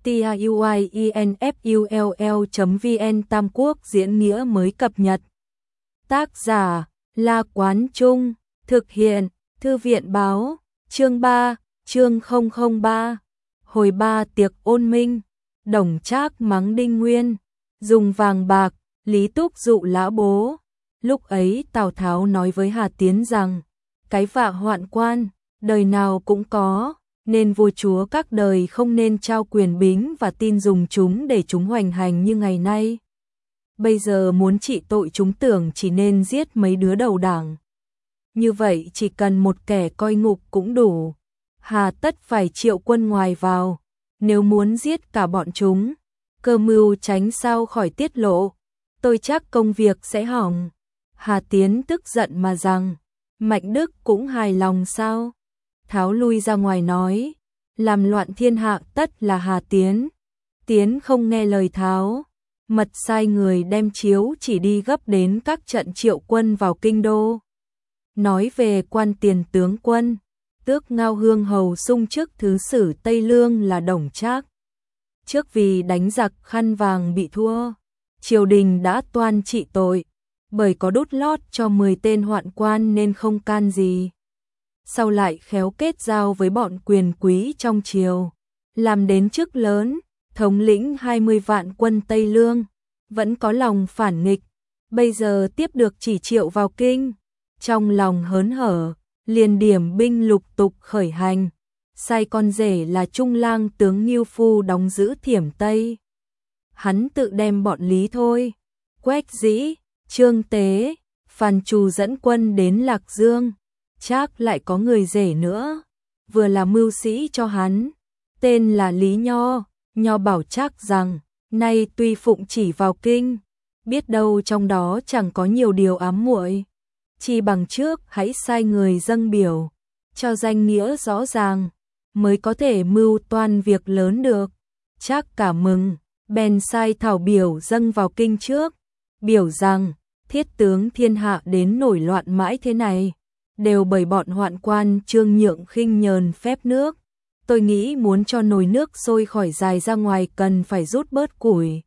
tiuinfull.vn Tam Quốc diễn nghĩa mới cập nhật. Tác giả La Quán Trung, thực hiện Thư viện Báo, chương 3, chương 003. Hồi 3 tiệc ôn minh, Đổng Trác mắng Đinh Nguyên, dùng vàng bạc, Lý Túc dụ lã bố. Lúc ấy Tào Tháo nói với Hà Tiến rằng, cái vạ hoạn quan, đời nào cũng có, nên vua chúa các đời không nên trao quyền bính và tin dùng chúng để chúng hoành hành như ngày nay. Bây giờ muốn trị tội chúng tưởng chỉ nên giết mấy đứa đầu đảng. Như vậy chỉ cần một kẻ coi ngục cũng đủ, hà tất phải triệu quân ngoài vào, nếu muốn giết cả bọn chúng, cơ mưu tránh sao khỏi tiết lộ, tôi chắc công việc sẽ hỏng. Hà Tiến tức giận mà rằng, Mạnh Đức cũng hài lòng sao? Tháo lui ra ngoài nói, làm loạn thiên hạ tất là Hà Tiến. Tiến không nghe lời Tháo, mật sai người đem chiếu chỉ đi gấp đến các trận triệu quân vào kinh đô. Nói về quan tiền tướng quân, tước Ngao Hương hầu sung chức thứ sử Tây Lương là Đổng Trác. Trước vì đánh giặc khăn vàng bị thua, triều đình đã toan trị tội, bởi có đút lót cho 10 tên hoạn quan nên không can gì. Sau lại khéo kết giao với bọn quyền quý trong triều, làm đến chức lớn, thống lĩnh 20 vạn quân Tây Lương, vẫn có lòng phản nghịch, bây giờ tiếp được chỉ triệu vào kinh, trong lòng hớn hở, liền điểm binh lục tục khởi hành, sai con rể là Trung lang tướng Ngưu Phu đóng giữ Thiểm Tây. Hắn tự đem bọn Lý Thôi, Quách Dĩ, Trương Tế, Phan Trù dẫn quân đến Lạc Dương. Trác lại có người rể nữa, vừa là mưu sĩ cho hắn, tên là Lý Nho. Nho bảo Trác rằng, nay tuy phụng chỉ vào kinh, biết đâu trong đó chẳng có nhiều điều ám muội, chi bằng trước hãy sai người dâng biểu, cho danh nghĩa rõ ràng, mới có thể mưu toan việc lớn được. Trác cả mừng, bèn sai thảo biểu dâng vào kinh trước, biểu rằng, thiết tướng thiên hạ đến nổi loạn mãi thế này, đều bởi bọn hoạn quan Trương Nhượng khinh nhờn phép nước. Tôi nghĩ muốn cho nồi nước sôi khỏi dài ra ngoài cần phải rút bớt củi.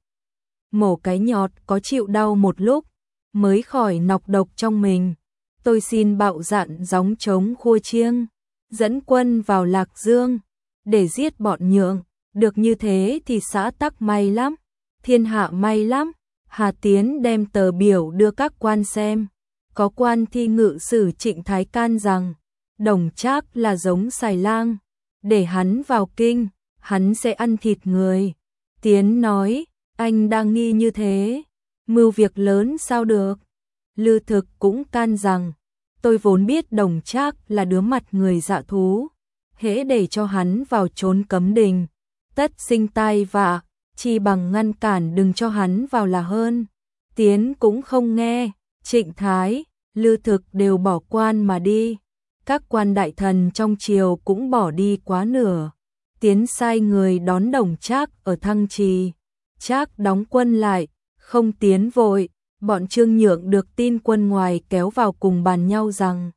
Mổ cái nhọt có chịu đau một lúc, mới khỏi nọc độc trong mình. Tôi xin bạo dạn gióng trống khua chiêng, dẫn quân vào Lạc Dương, để giết bọn Nhượng. Được như thế thì xã tắc may lắm, thiên hạ may lắm. Hà Tiến đem tờ biểu đưa các quan xem. Có quan thi ngự sử Trịnh Thái can rằng, Đổng Trác là giống xài lang, để hắn vào kinh, hắn sẽ ăn thịt người. Tiến nói, anh đang nghi như thế, mưu việc lớn sao được. Lư Thực cũng can rằng, tôi vốn biết Đổng Trác là đứa mặt người dạ thú, hễ để cho hắn vào trốn cấm đình, tất sinh tai vạ, chi bằng ngăn cản đừng cho hắn vào là hơn. Tiến cũng không nghe, Trịnh Thái, Lư Thực đều bỏ quan mà đi. Các quan đại thần trong triều cũng bỏ đi quá nửa. Tiến sai người đón Đổng Trác ở Thăng Trì. Trác đóng quân lại, không tiến vội. Bọn Trương Nhượng được tin quân ngoài kéo vào cùng bàn nhau rằng,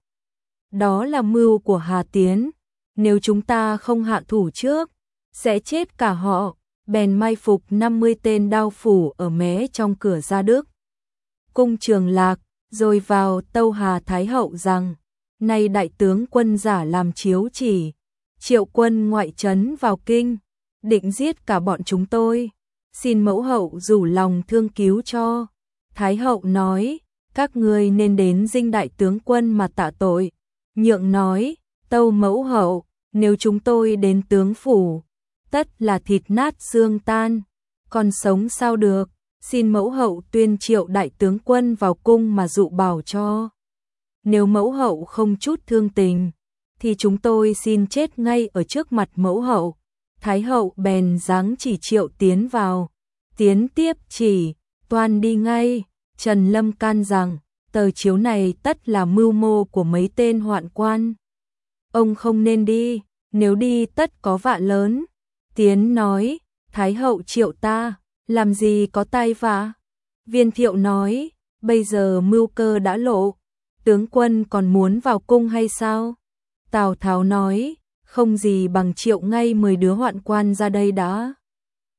đó là mưu của Hà Tiến, nếu chúng ta không hạ thủ trước, sẽ chết cả họ. Bèn mai phục 50 tên đao phủ ở mé trong cửa Gia Đức, cung Trường Lạc, rồi vào tâu Hà Thái hậu rằng, nay đại tướng quân giả làm chiếu chỉ, triệu quân ngoại trấn vào kinh, định giết cả bọn chúng tôi, xin mẫu hậu rủ lòng thương cứu cho. Thái hậu nói, các ngươi nên đến dinh đại tướng quân mà tạ tội. Nhượng nói, tâu mẫu hậu, nếu chúng tôi đến tướng phủ, tất là thịt nát xương tan, còn sống sao được, xin mẫu hậu tuyên triệu đại tướng quân vào cung mà dụ bảo cho. Nếu mẫu hậu không chút thương tình, thì chúng tôi xin chết ngay ở trước mặt mẫu hậu. Thái hậu bèn giáng chỉ triệu Tiến vào. Tiến tiếp chỉ, toan đi ngay. Trần Lâm can rằng, tờ chiếu này tất là mưu mô của mấy tên hoạn quan. Ông không nên đi, nếu đi tất có vạ lớn. Tiến nói, Thái hậu triệu ta, làm gì có tai vạ. Viên Thiệu nói, bây giờ mưu cơ đã lộ, tướng quân còn muốn vào cung hay sao? Tào Tháo nói, không gì bằng triệu ngay 10 đứa hoạn quan ra đây đã.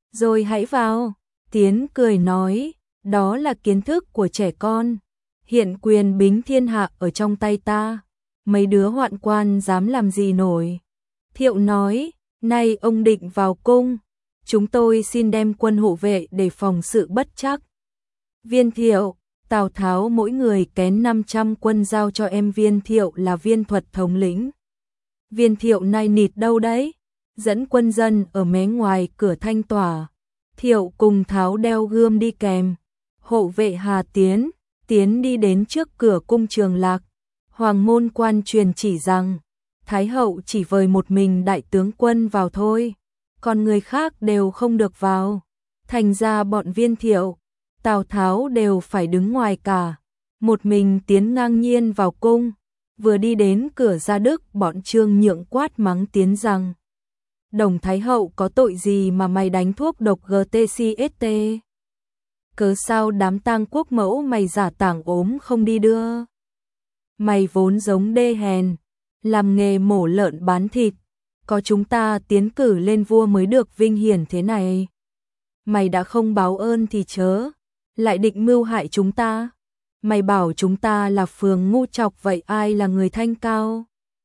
rồi hãy vào. Tiến cười nói, đó là kiến thức của trẻ con. Hiện quyền bính thiên hạ ở trong tay ta, mấy đứa hoạn quan dám làm gì nổi. Thiệu nói, nay ông định vào cung, chúng tôi xin đem quân hộ vệ để phòng sự bất trắc. Viên Thiệu, Tào Tháo mỗi người kén 500 quân giao cho em Viên Thiệu là Viên Thuật thống lĩnh. Viên Thiệu nay nịt đâu đấy? Dẫn quân dân ở mé ngoài cửa Thanh Tỏa. Thiệu cùng Tháo đeo gươm đi kèm. Hộ vệ Hà Tiến đi đến trước cửa cung Trường Lạc. Hoàng môn quan truyền chỉ rằng, Thái hậu chỉ vời một mình đại tướng quân vào thôi, còn người khác đều không được vào. Thành ra bọn Viên Thiệu, Tào Tháo đều phải đứng ngoài cả. Một mình Tiến ngang nhiên vào cung, vừa đi đến cửa Gia Đức, bọn Trương Nhượng quát mắng Tiến rằng, Đồng Thái hậu có tội gì mà mày đánh thuốc độc GTCST? Cớ sao đám tang quốc mẫu mày giả tảng ốm không đi đưa? Mày vốn giống đê hèn, làm nghề mổ lợn bán thịt, có chúng ta tiến cử lên vua mới được vinh hiển thế này. Mày đã không báo ơn thì chớ, lại định mưu hại chúng ta. Mày bảo chúng ta là phường ngu chọc, vậy ai là người thanh cao?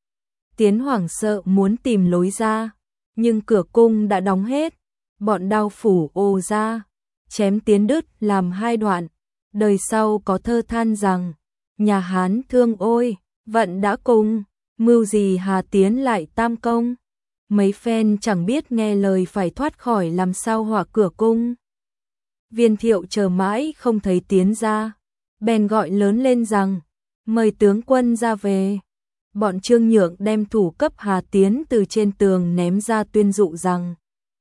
Tiến hoảng sợ muốn tìm lối ra, nhưng cửa cung đã đóng hết. Bọn Đao Phủ ồ ra, chém Tiến đứt làm hai đoạn. Đời sau có thơ than rằng, nhà Hán thương ôi, vận đã cùng, mưu gì Hà Tiến lại tam công. Mấy phen chẳng biết nghe lời phải thoát khỏi làm sao hỏa cửa cung. Viên Thiệu chờ mãi không thấy Tiến ra, bèn gọi lớn lên rằng, mời tướng quân ra về. Bọn Trương Nhượng đem thủ cấp Hà Tiến từ trên tường ném ra, tuyên dụ rằng,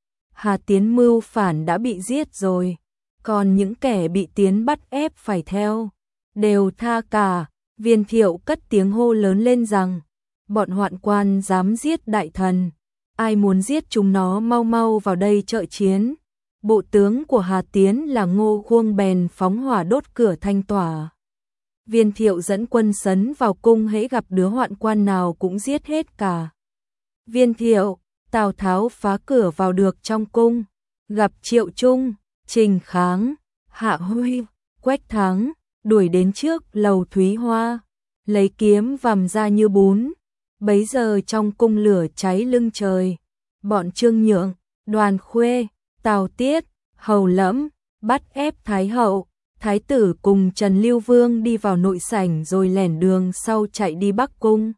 Hà Tiến mưu phản đã bị giết rồi, còn những kẻ bị Tiến bắt ép phải theo, đều tha cả. Viên Thiệu cất tiếng hô lớn lên rằng, bọn hoạn quan dám giết đại thần, ai muốn giết chúng nó mau mau vào đây trợ chiến. Bộ tướng của Hà Tiến là Ngô Khuông bèn phóng hỏa đốt cửa Thanh Tỏa. Viên Thiệu dẫn quân sấn vào cung, hễ gặp đứa hoạn quan nào cũng giết hết cả. Viên Thiệu, Tào Tháo phá cửa vào được trong cung, gặp Triệu Trung, Trình Kháng, Hạ Huy, Quách Thắng, đuổi đến trước lầu Thúy Hoa, lấy kiếm vằm ra như bún. Bấy giờ trong cung lửa cháy lưng trời, bọn Trương Nhượng, Đoàn Khuê, Tào Tiết, Hầu Lẫm bắt ép Thái hậu, Thái tử cùng Trần Lưu Vương đi vào nội sảnh rồi lẻn đường sau chạy đi Bắc cung.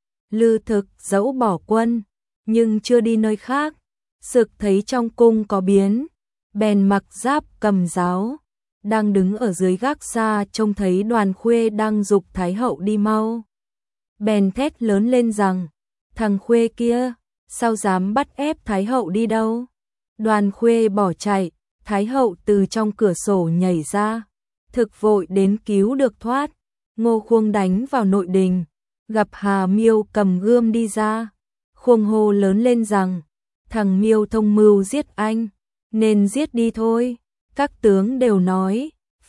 Lư Thực dẫu bỏ quân, nhưng chưa đi nơi khác, sực thấy trong cung có biến, bèn mặc giáp cầm giáo, đang đứng ở dưới gác xa, trông thấy Đoàn Khuê đang giục Thái hậu đi mau. Bèn thét lớn lên rằng, thằng Khuê kia, sao dám bắt ép Thái hậu đi đâu? Đoàn Khuê bỏ chạy, Thái hậu từ trong cửa sổ nhảy ra, thực vội đến cứu được thoát. Ngô Khuông đánh vào nội đình, gặp Hà Miêu cầm gươm đi ra. Khuông hô lớn lên rằng, thằng Miêu thông mưu giết anh, nên giết đi thôi. Các tướng đều nói,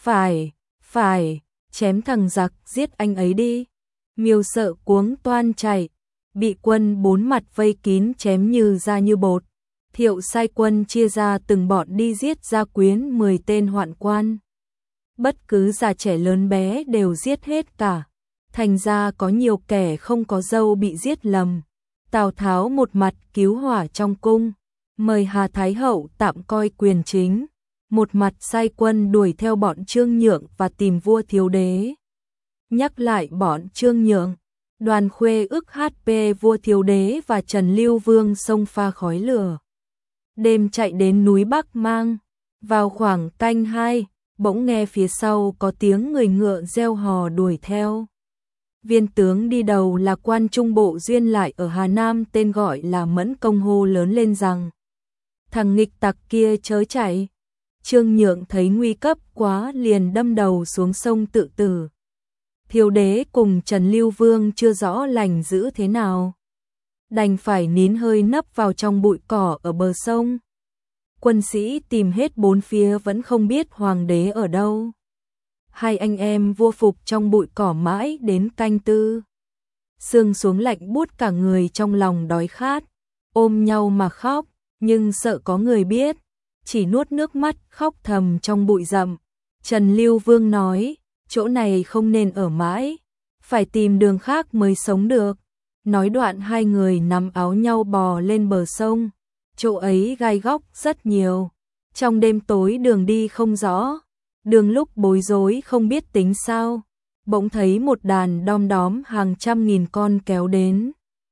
phải, chém thằng giặc giết anh ấy đi. Miêu sợ cuống toan chạy, bị quân bốn mặt vây kín chém như ra như bột. Thiệu sai quân chia ra từng bọn đi giết gia quyến 10 tên hoạn quan. Bất cứ già trẻ lớn bé đều giết hết cả. Thành ra có nhiều kẻ không có dâu bị giết lầm. Tào Tháo một mặt cứu hỏa trong cung, mời Hà Thái hậu tạm coi quyền chính, một mặt sai quân đuổi theo bọn Trương Nhượng và tìm vua thiếu đế. Nhắc lại bọn Trương Nhượng, Đoàn Khuê ức HP vua thiếu đế và Trần Lưu Vương xông pha khói lửa. Đêm chạy đến núi Bắc Mang, vào khoảng canh 2, bỗng nghe phía sau có tiếng người ngựa reo hò đuổi theo. Viên tướng đi đầu là quan trung bộ duyên lại ở Hà Nam tên gọi là Mẫn Công hô lớn lên rằng, thằng nghịch tặc kia chớ chạy. Trương Nhượng thấy nguy cấp quá liền đâm đầu xuống sông tự tử. Thiếu đế cùng Trần Lưu Vương chưa rõ lành dữ thế nào, đành phải nín hơi nấp vào trong bụi cỏ ở bờ sông. Quân sĩ tìm hết bốn phía vẫn không biết hoàng đế ở đâu. Hai anh em vua phục trong bụi cỏ mãi đến canh 4. Sương xuống lạnh buốt cả người, trong lòng đói khát, ôm nhau mà khóc, nhưng sợ có người biết. chỉ nuốt nước mắt khóc thầm trong bụi rậm. Trần Lưu Vương nói, chỗ này không nên ở mãi, phải tìm đường khác mới sống được. Nói đoạn hai người nắm áo nhau bò lên bờ sông, chỗ ấy gai góc rất nhiều. Trong đêm tối đường đi không rõ, đường lúc bối rối không biết tính sao, bỗng thấy một đàn đom đóm hàng trăm nghìn con kéo đến.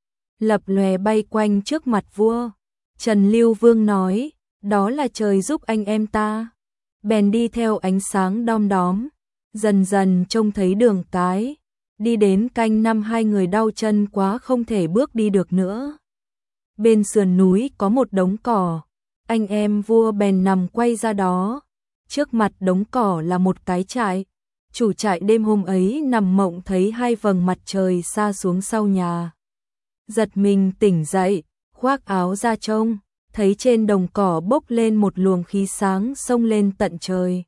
Lập lòe bay quanh trước mặt vua. Trần Lưu Vương nói, đó là trời giúp anh em ta. Bèn đi theo ánh sáng đom đóm, dần dần trông thấy đường cái. Đi đến canh năm hai người đau chân quá không thể bước đi được nữa. Bên sườn núi có một đống cỏ, anh em vua bèn nằm quay ra đó. Trước mặt đống cỏ là một cái trại. Chủ trại đêm hôm ấy nằm mộng thấy hai vầng mặt trời xa xuống sau nhà. Giật mình tỉnh dậy, khoác áo ra trông, thấy trên đồng cỏ bốc lên một luồng khí sáng xông lên tận trời.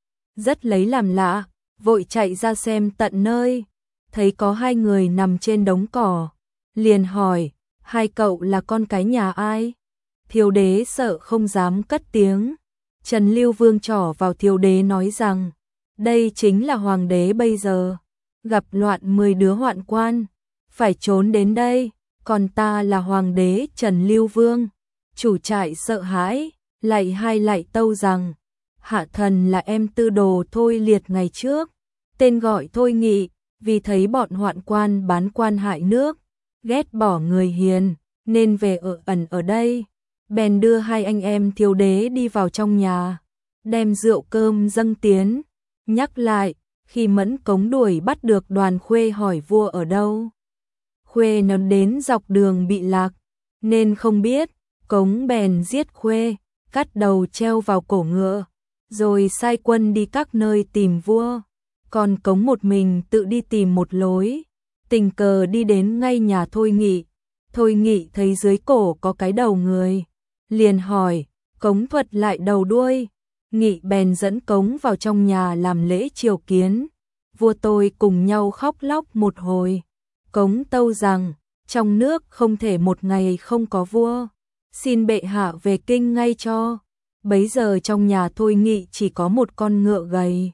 Rất lấy làm lạ, vội chạy ra xem tận nơi, thấy có hai người nằm trên đống cỏ, liền hỏi, hai cậu là con cái nhà ai? Thiếu đế sợ không dám cất tiếng. Trần Lưu Vương trỏ vào thiếu đế nói rằng, đây chính là hoàng đế bây giờ, gặp loạn 10 đứa hoạn quan, phải trốn đến đây, còn ta là hoàng đế Trần Lưu Vương. Chủ trại sợ hãi, lạy hai lạy tâu rằng, hạ thần là em tư đồ Thôi Liệt ngày trước, tên gọi Thôi Nghị, vì thấy bọn hoạn quan bán quan hại nước, ghét bỏ người hiền, nên về ở ẩn ở đây. Bèn đưa hai anh em thiếu đế đi vào trong nhà, đem rượu cơm dâng tiến. Nhắc lại, khi Mẫn Cống đuổi bắt được Đoàn Khuê hỏi vua ở đâu. Khuê nó đến dọc đường bị lạc, nên không biết. Cống bèn giết Khuê, cắt đầu treo vào cổ ngựa, rồi sai quân đi các nơi tìm vua. Còn Cống một mình tự đi tìm một lối, tình cờ đi đến ngay nhà Thôi Nghị. Thôi Nghị thấy dưới cổ có cái đầu người, liền hỏi, Cống thuật lại đầu đuôi. Nghị bèn dẫn Cống vào trong nhà làm lễ triều kiến. Vua tôi cùng nhau khóc lóc một hồi. Cống tâu rằng, trong nước không thể một ngày không có vua, xin bệ hạ về kinh ngay cho. Bấy giờ trong nhà Thôi Nghị chỉ có một con ngựa gầy.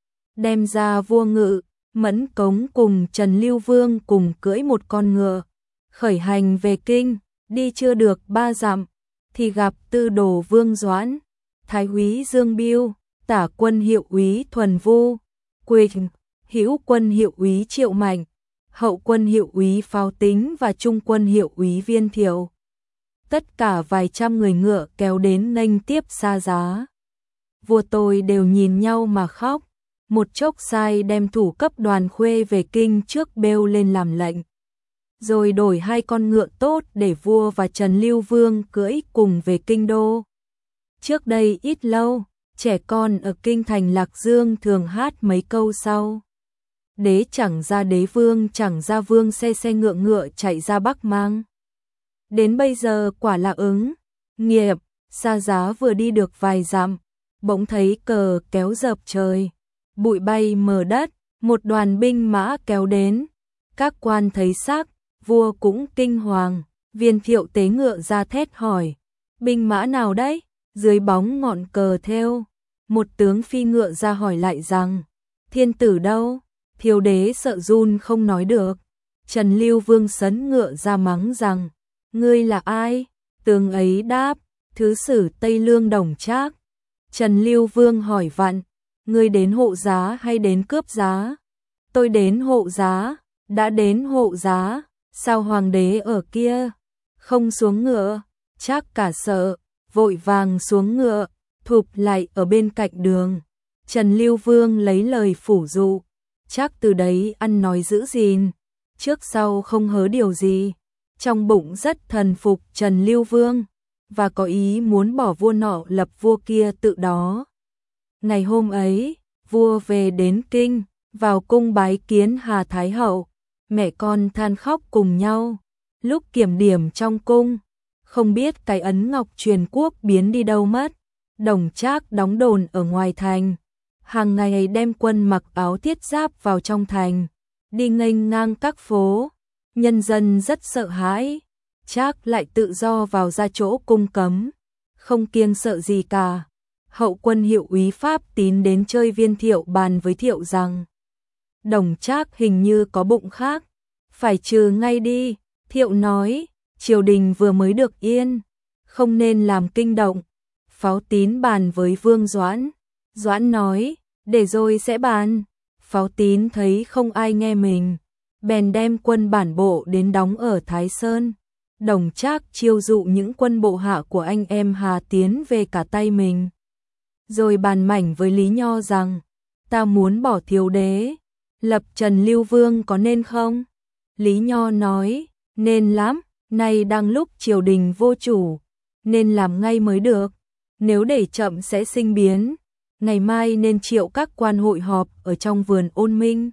Đem ra vua ngự, Mẫn Cống cùng Trần Lưu Vương cùng cưỡi một con ngựa, khởi hành về kinh. Đi chưa được 3 dặm, thì gặp Tư Đồ Vương Doãn, Thái úy Dương Biêu, Tả quân hiệu úy Thuần Vu, Quỳnh, Hữu quân hiệu úy Triệu Mạnh, Hậu quân hiệu úy Pháo Tính và Trung quân hiệu úy Viên Thiệu. Tất cả vài trăm người ngựa kéo đến nghênh tiếp xa giá. Vua tôi đều nhìn nhau mà khóc. Một chốc sai đem thủ cấp Đoàn Khuê về kinh trước bêu lên làm lệnh. Rồi đổi hai con ngựa tốt để vua và Trần Lưu Vương cưỡi cùng về kinh đô. Trước đây ít lâu, trẻ con ở kinh thành Lạc Dương thường hát mấy câu sau. Đế chẳng ra đế vương chẳng ra vương, xe ngựa ngựa chạy ra Bắc Mang. Đến bây giờ quả là ứng, nghiệp. Xa giá vừa đi được vài dặm, bỗng thấy cờ kéo dợp trời, bụi bay mờ đất, một đoàn binh mã kéo đến. Các quan thấy xác, vua cũng kinh hoàng. Viên Thiệu tế ngựa ra thét hỏi, binh mã nào đấy? Dưới bóng ngọn cờ thêu, một tướng phi ngựa ra hỏi lại rằng, thiên tử đâu? Thiếu đế sợ run không nói được. Trần Lưu Vương sấn ngựa ra mắng rằng, ngươi là ai? Tướng ấy đáp, thứ sử Tây Lương Đồng Trác. Trần Lưu Vương hỏi vặn, ngươi đến hộ giá hay đến cướp giá? Tôi đến hộ giá. Đã đến hộ giá, sao hoàng đế ở kia không xuống ngựa? Trác cả sợ, vội vàng xuống ngựa, thụp lại ở bên cạnh đường. Trần Lưu Vương lấy lời phủ dụ, Trác từ đấy ăn nói giữ gìn, trước sau không hớ điều gì. Trong bụng rất thần phục Trần Lưu Vương, và có ý muốn bỏ vua nọ lập vua kia tự đó. Ngày hôm ấy, vua về đến kinh, vào cung bái kiến Hà Thái Hậu, mẹ con than khóc cùng nhau. Lúc kiểm điểm trong cung, không biết cái ấn ngọc truyền quốc biến đi đâu mất. Đồng Trác đóng đồn ở ngoài thành, hàng ngày đem quân mặc áo thiết giáp vào trong thành, đi nghênh ngang các phố. Nhân dân rất sợ hãi. Trác lại tự do vào ra chỗ cung cấm, không kiêng sợ gì cả. Hậu quân hiệu úy Pháp Tín đến chơi Viên Thiệu bàn với Thiệu rằng Đồng Trác hình như có bụng khác, phải trừ ngay đi. Thiệu nói, triều đình vừa mới được yên, không nên làm kinh động. Pháo Tín bàn với Vương Doãn. Doãn nói, để rồi sẽ bàn. Pháo Tín thấy không ai nghe mình, bèn đem quân bản bộ đến đóng ở Thái Sơn. Đồng Trác chiêu dụ những quân bộ hạ của anh em Hà tiến về cả tay mình. Rồi bàn mảnh với Lý Nho rằng, ta muốn bỏ thiếu đế, lập Trần Lưu Vương có nên không? Lý Nho nói, nên lắm, nay đang lúc triều đình vô chủ, nên làm ngay mới được. Nếu để chậm sẽ sinh biến, ngày mai nên triệu các quan hội họp ở trong vườn Ôn Minh.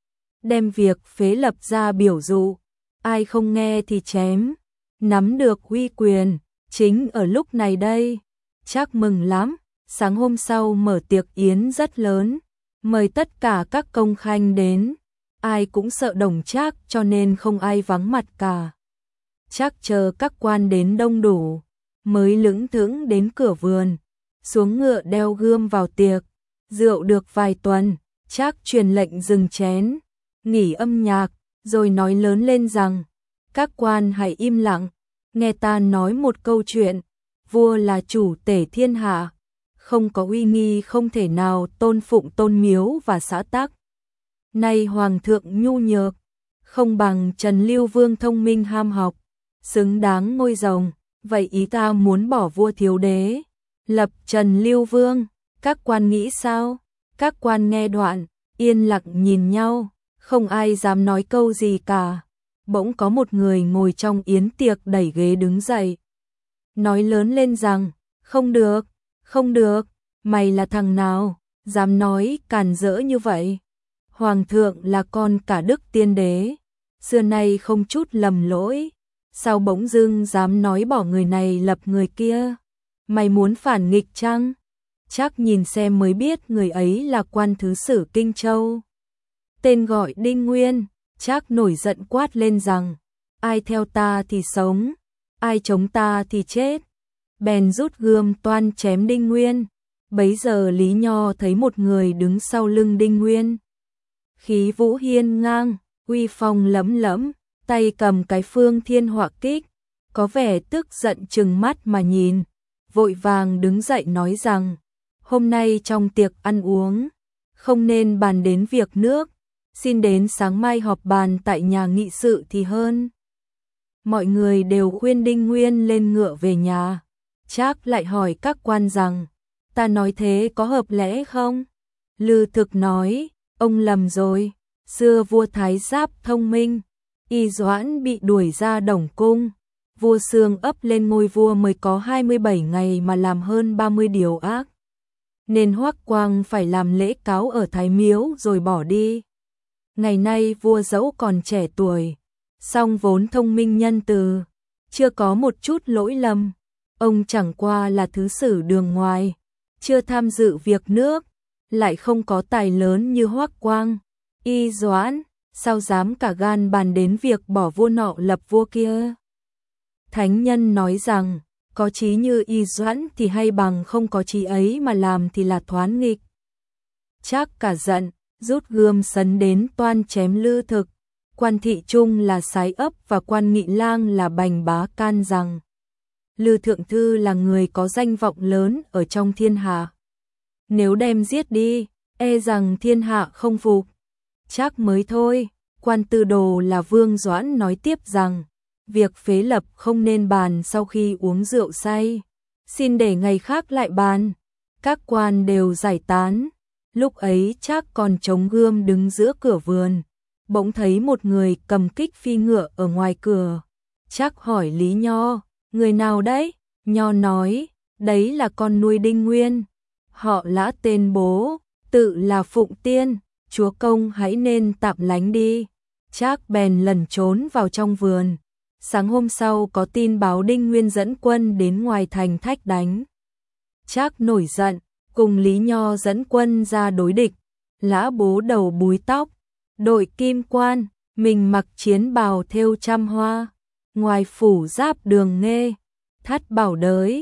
Đem việc phế lập ra biểu dụ, ai không nghe thì chém, nắm được uy quyền, chính ở lúc này đây. Trác mừng lắm, sáng hôm sau mở tiệc yến rất lớn, mời tất cả các công khanh đến, ai cũng sợ Đồng Trác cho nên không ai vắng mặt cả. Trác chờ các quan đến đông đủ, mới lững thững đến cửa vườn, xuống ngựa đeo gươm vào tiệc. Rượu được vài tuần, Trác truyền lệnh dừng chén, nghỉ âm nhạc, rồi nói lớn lên rằng, các quan hãy im lặng, nghe ta nói một câu chuyện. Vua là chủ tể thiên hạ, không có uy nghi không thể nào tôn phụng tôn miếu và xã tắc. Nay hoàng thượng nhu nhược, không bằng Trần Lưu Vương thông minh ham học, xứng đáng ngôi rồng. Vậy ý ta muốn bỏ vua thiếu đế, lập Trần Lưu Vương. Các quan nghĩ sao? Các quan nghe đoạn, yên lặng nhìn nhau, không ai dám nói câu gì cả. Bỗng có một người ngồi trong yến tiệc đẩy ghế đứng dậy, nói lớn lên rằng, không được, không được, mày là thằng nào, dám nói càn rỡ như vậy. Hoàng thượng là con cả Đức Tiên Đế, xưa nay không chút lầm lỗi, sao bỗng dưng dám nói bỏ người này lập người kia? Mày muốn phản nghịch chăng? Trác nhìn xem mới biết người ấy là quan thứ sử Kinh Châu, tên gọi Đinh Nguyên. Trác nổi giận quát lên rằng, ai theo ta thì sống, ai chống ta thì chết. Bèn rút gươm toan chém Đinh Nguyên. Bấy giờ Lý Nho thấy một người đứng sau lưng Đinh Nguyên, khí vũ hiên ngang, uy phong lẫm lẫm, tay cầm cái phương thiên họa kích, có vẻ tức giận trừng mắt mà nhìn, vội vàng đứng dậy nói rằng, hôm nay trong tiệc ăn uống, không nên bàn đến việc nước, xin đến sáng mai họp bàn tại nhà nghị sự thì hơn. Mọi người đều khuyên Đinh Nguyên lên ngựa về nhà. Trác lại hỏi các quan rằng, ta nói thế có hợp lẽ không? Lư Thực nói, ông lầm rồi, xưa vua Thái Giáp thông minh, Y Doãn bị đuổi ra Đồng Cung, vua Xương ấp lên ngôi vua mới có 27 ngày mà làm hơn 30 điều ác, nên Hoắc Quang phải làm lễ cáo ở Thái Miếu rồi bỏ đi. Ngày nay vua dẫu còn trẻ tuổi, song vốn thông minh nhân từ, chưa có một chút lỗi lầm. Ông chẳng qua là thứ sử đường ngoài, chưa tham dự việc nước, lại không có tài lớn như Hoắc Quang, Y Doãn, sao dám cả gan bàn đến việc bỏ vua nọ lập vua kia. Thánh nhân nói rằng, có trí như Y Doãn thì hay bằng không có trí ấy mà làm thì là thoán nghịch. Trác cả giận, rút gươm sấn đến toan chém Lư Thực. Quan thị trung là Sái Ấp và quan nghị lang là Bành Bá can rằng, Lư thượng thư là người có danh vọng lớn ở trong thiên hạ, nếu đem giết đi, e rằng thiên hạ không phục. Trác mới thôi. Quan tư đồ là Vương Doãn nói tiếp rằng, việc phế lập không nên bàn sau khi uống rượu say, xin để ngày khác lại bàn. Các quan đều giải tán. Lúc ấy Trác còn chống gươm đứng giữa cửa vườn, bỗng thấy một người cầm kích phi ngựa ở ngoài cửa. Trác hỏi Lý Nho, người nào đấy? Nho nói, đấy là con nuôi Đinh Nguyên, họ Lã tên bố, tự là Phụng Tiên, chúa công hãy nên tạm lánh đi. Trác bèn lẩn trốn vào trong vườn. Sáng hôm sau có tin báo Đinh Nguyên dẫn quân đến ngoài thành Thách đánh. Trác nổi giận, cùng Lý Nho dẫn quân ra đối địch. Lã bố đầu búi tóc, đội kim quan, mình mặc chiến bào thêu trăm hoa, ngoài phủ giáp đường nghê, thắt bảo đới,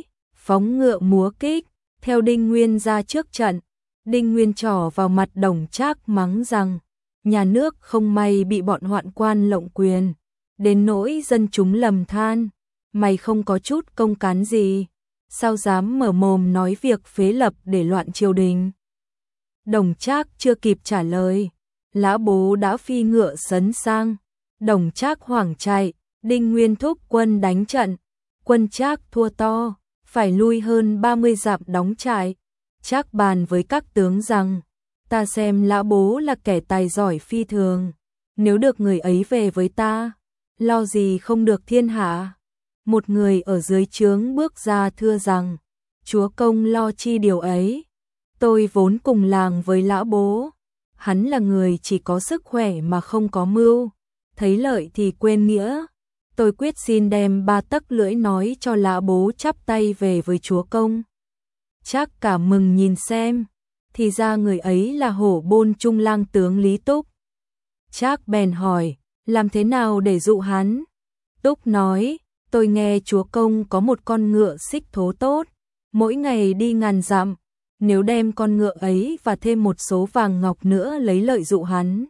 phóng ngựa múa kích, theo Đinh Nguyên ra trước trận. Đinh Nguyên trỏ vào mặt Đồng Trác mắng rằng, nhà nước không may bị bọn hoạn quan lộng quyền, đến nỗi dân chúng lầm than, mày không có chút công cán gì, sao dám mở mồm nói việc phế lập để loạn triều đình. Đồng Trác chưa kịp trả lời, Lã Bố đã phi ngựa sấn sang. Đồng Trác hoảng chạy, Đinh Nguyên thúc quân đánh trận, quân Trác thua to, phải lui hơn 30 dặm đóng trại. Trác bàn với các tướng rằng, ta xem Lã Bố là kẻ tài giỏi phi thường, nếu được người ấy về với ta, lo gì không được thiên hạ. Một người ở dưới trướng bước ra thưa rằng, chúa công lo chi điều ấy, tôi vốn cùng làng với Lã Bố, hắn là người chỉ có sức khỏe mà không có mưu, thấy lợi thì quên nghĩa, tôi quyết xin đem 3 tấc lưỡi nói cho Lã Bố chắp tay về với chúa công. Trác cả mừng nhìn xem, thì ra người ấy là Hổ Bôn Trung lang tướng Lý Túc. Trác bèn hỏi, làm thế nào để dụ hắn? Túc nói, tôi nghe chúa công có một con ngựa xích thố tốt, mỗi ngày đi ngàn dặm, nếu đem con ngựa ấy và thêm một số vàng ngọc nữa lấy lợi dụ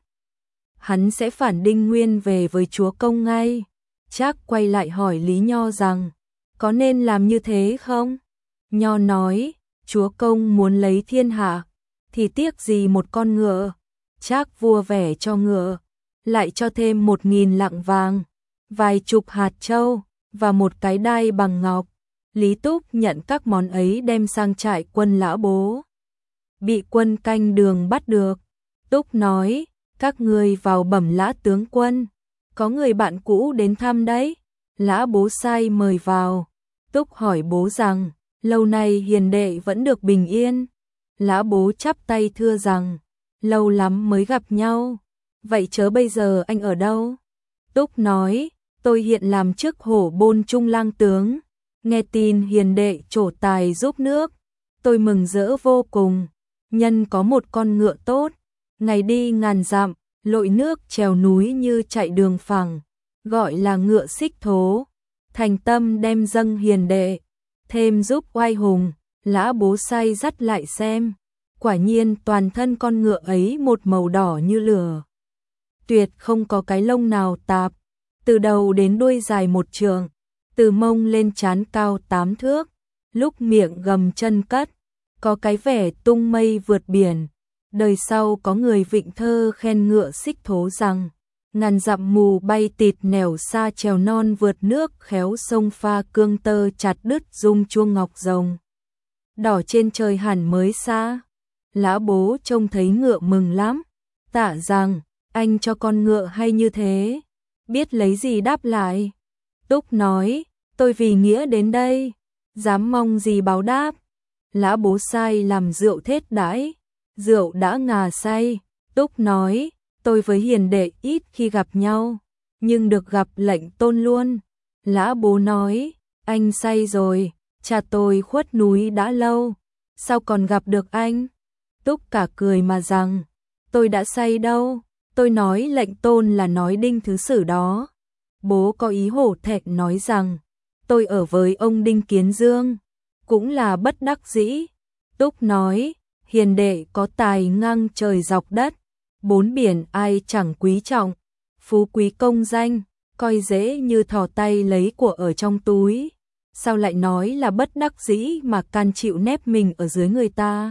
hắn sẽ phản Đinh Nguyên về với chúa công ngay. Trác quay lại hỏi Lý Nho rằng, có nên làm như thế không? Nho nói, chúa công muốn lấy thiên hạ, thì tiếc gì một con ngựa. Trác vua vẻ cho ngựa, lại cho thêm 1000 lạng vàng, vài chục hạt châu, và một cái đai bằng ngọc. Lý Túc nhận các món ấy đem sang trại quân Lã Bố. Bị quân canh đường bắt được. Túc nói, các ngươi vào bẩm Lã tướng quân, có người bạn cũ đến thăm đấy. Lã Bố sai mời vào. Túc hỏi bố rằng, lâu nay hiền đệ vẫn được bình yên. Lã Bố chắp tay thưa rằng, lâu lắm mới gặp nhau, vậy chớ bây giờ anh ở đâu? Túc nói, tôi hiện làm chức Hổ Bôn Trung lang tướng, nghe tin hiền đệ trổ tài giúp nước, tôi mừng rỡ vô cùng, nhân có một con ngựa tốt, ngày đi ngàn dặm, lội nước trèo núi như chạy đường phẳng, gọi là ngựa xích thố, thành tâm đem dâng hiền đệ, thêm giúp oai hùng. Lã Bố say dắt lại xem, quả nhiên toàn thân con ngựa ấy một màu đỏ như lửa, tuyệt không có cái lông nào tạp, từ đầu đến đuôi dài 1 trượng, từ mông lên trán cao 8 thước, lúc miệng gầm chân cất, có cái vẻ tung mây vượt biển. Đời sau có người vịnh thơ khen ngựa xích thố rằng, ngàn dặm mù bay tịt nẻo xa trèo non vượt nước khéo sông pha cương tơ chặt đứt dung chuông ngọc rồng. Đỏ trên trời hẳn mới xa. Lã Bố trông thấy ngựa mừng lắm, tạ rằng, anh cho con ngựa hay như thế, biết lấy gì đáp lại. Túc nói, tôi vì nghĩa đến đây, dám mong gì báo đáp. Lã Bố sai làm rượu thết đãi, rượu đã ngà say. Túc nói, tôi với hiền đệ ít khi gặp nhau, nhưng được gặp lệnh tôn luôn. Lã Bố nói, anh say rồi, cha tôi khuất núi đã lâu, sao còn gặp được anh? Túc cả cười mà rằng, tôi đã say đâu, tôi nói lệnh tôn là nói Đinh Thứ Sử đó. Bố có ý hổ thẹn nói rằng, tôi ở với ông Đinh Kiến Dương, cũng là bất đắc dĩ. Túc nói, hiền đệ có tài ngang trời dọc đất, 4 biển ai chẳng quý trọng, phú quý công danh, coi dễ như thò tay lấy của ở trong túi. Sao lại nói là bất đắc dĩ mà can chịu nép mình ở dưới người ta?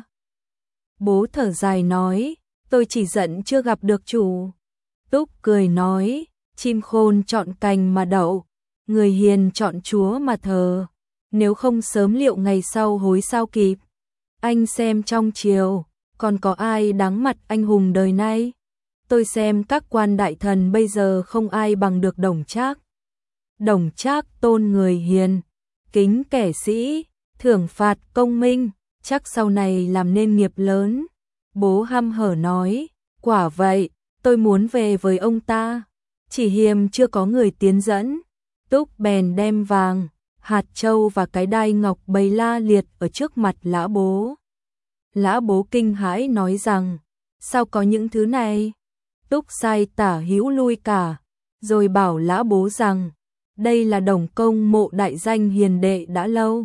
Bố thở dài nói, tôi chỉ giận chưa gặp được chủ. Túc cười nói, chim khôn chọn cành mà đậu, người hiền chọn chúa mà thờ, nếu không sớm liệu ngày sau hối sao kịp. Anh xem trong triều, còn có ai đáng mặt anh hùng đời nay? Tôi xem các quan đại thần bây giờ không ai bằng được Đồng Trác. Đồng Trác tôn người hiền, kính kẻ sĩ, thưởng phạt công minh, chắc sau này làm nên nghiệp lớn. Bố hăm hở nói, quả vậy, tôi muốn về với ông ta, chỉ hiềm chưa có người tiến dẫn. Túc bèn đem vàng, hạt châu và cái đai ngọc bày la liệt ở trước mặt Lã Bố. Lã Bố kinh hãi nói rằng, sao có những thứ này? Túc sai tả hữu lui cả, rồi bảo Lã Bố rằng, đây là Đồng công mộ đại danh hiền đệ đã lâu,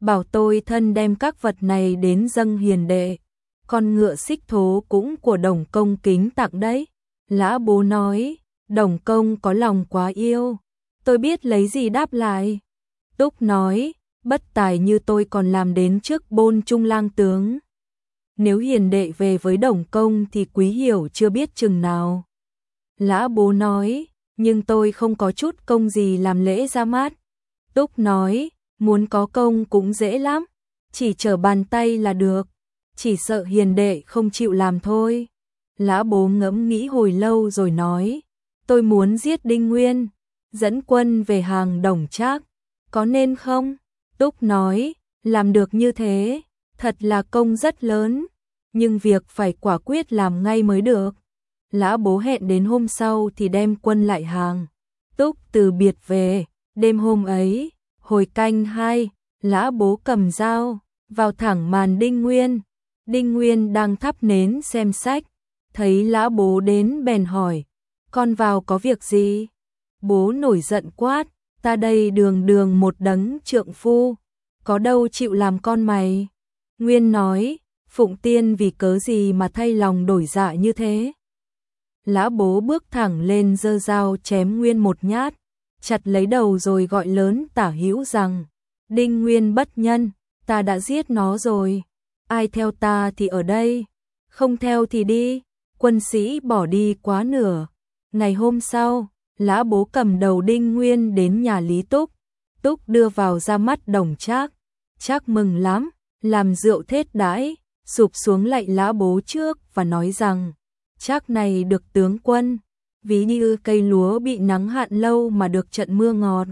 bảo tôi thân đem các vật này đến dâng hiền đệ. Con ngựa xích thố cũng của Đồng công kính tặng đấy. Lã Bố nói, Đồng công có lòng quá yêu, tôi biết lấy gì đáp lại. Túc nói, bất tài như tôi còn làm đến trước Bôn Trung lang tướng. Nếu hiền đệ về với Đồng công thì quý hiểu chưa biết chừng nào. Lã Bố nói, nhưng tôi không có chút công gì làm lễ ra mắt. Túc nói, muốn có công cũng dễ lắm, chỉ trở bàn tay là được, chỉ sợ hiền đệ không chịu làm thôi. Lã Bố ngẫm nghĩ hồi lâu rồi nói, tôi muốn giết Đinh Nguyên, dẫn quân về hàng Đồng Trác, có nên không? Túc nói, làm được như thế, thật là công rất lớn, nhưng việc phải quả quyết làm ngay mới được. Lã Bố hẹn đến hôm sau thì đem quân lại hàng. Túc từ biệt về, đêm hôm ấy, hồi canh 2, Lã Bố cầm dao, vào thẳng màn Đinh Nguyên. Đinh Nguyên đang thắp nến xem sách, thấy Lã Bố đến bèn hỏi, con vào có việc gì? Bố nổi giận quát, ta đây đường đường một đấng trượng phu, có đâu chịu làm con mày. Nguyên nói, Phụng Tiên vì cớ gì mà thay lòng đổi dạ như thế? Lã Bố bước thẳng lên giơ dao chém Nguyên một nhát, chặt lấy đầu rồi gọi lớn Tả Hữu rằng, Đinh Nguyên bất nhân, ta đã giết nó rồi, ai theo ta thì ở đây, không theo thì đi. Quân sĩ bỏ đi quá nửa. Ngày hôm sau, Lã Bố cầm đầu Đinh Nguyên đến nhà Lý Túc. Túc đưa vào ra mắt Đồng Trác. Trác mừng lắm, làm rượu thết đãi, sụp xuống lạy Lã Bố trước và nói rằng, Trác này được tướng quân, ví như cây lúa bị nắng hạn lâu mà được trận mưa ngọt.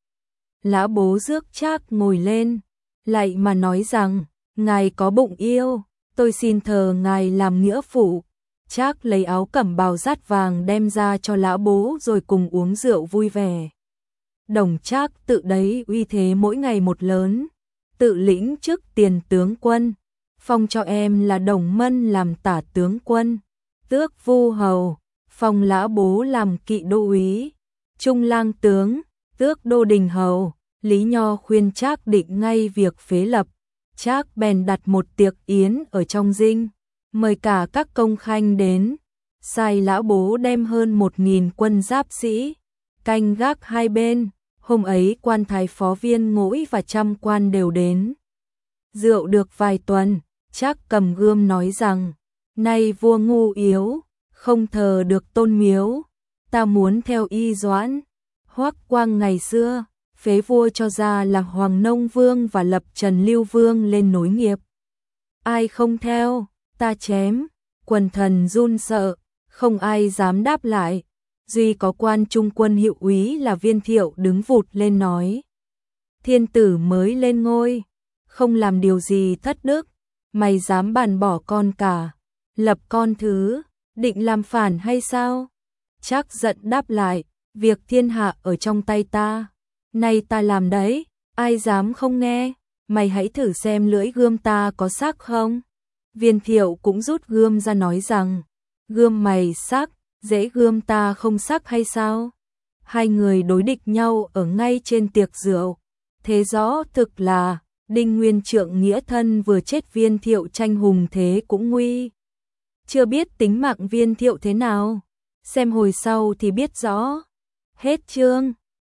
Lã Bố rước Trác ngồi lên, lạy mà nói rằng, ngài có bụng yêu, tôi xin thờ ngài làm nghĩa phụ. Trác lấy áo cẩm bào dát vàng đem ra cho Lã Bố rồi cùng uống rượu vui vẻ. Đồng Trác tự đấy uy thế mỗi ngày một lớn, tự lĩnh chức tiền tướng quân, phong cho em là Đồng Mân làm tả tướng quân, tước vu hầu, phong Lã Bố làm kỵ đô úy, trung lang tướng, tước đô đình hầu. Lý Nho khuyên Trác định ngay việc phế lập. Trác bèn đặt một tiệc yến ở trong dinh, mời cả các công khanh đến, sai Lã Bố đem hơn 1000 quân giáp sĩ, canh gác hai bên. Hôm ấy quan thái phó Viên Ngũi và trăm quan đều đến. Rượu được vài tuần, Trác cầm gươm nói rằng, nay vua ngu yếu, không thờ được tôn miếu, ta muốn theo y Doãn. Hoắc Quang ngày xưa, phế vua cho ra là Hoàng Nông Vương và lập Trần Lưu Vương lên nối nghiệp. Ai không theo, ta chém. Quần thần run sợ, không ai dám đáp lại. Duy có quan trung quân hiệu úy là Viên Thiệu đứng vụt lên nói, thiên tử mới lên ngôi, không làm điều gì thất đức, mày dám bàn bỏ con cả, lập con thứ, định làm phản hay sao? Trác giận đáp lại, việc thiên hạ ở trong tay ta, nay ta làm đấy, ai dám không nghe, mày hãy thử xem lưỡi gươm ta có sắc không? Viên Thiệu cũng rút gươm ra nói rằng, gươm mày sắc, dễ gươm ta không sắc hay sao? Hai người đối địch nhau ở ngay trên tiệc rượu, thế rõ thực là Đinh Nguyên trượng nghĩa thân vừa chết, Viên Thiệu tranh hùng thế cũng nguy. Chưa biết tính mạng Viên Thiệu thế nào, xem hồi sau thì biết rõ. Hết chương.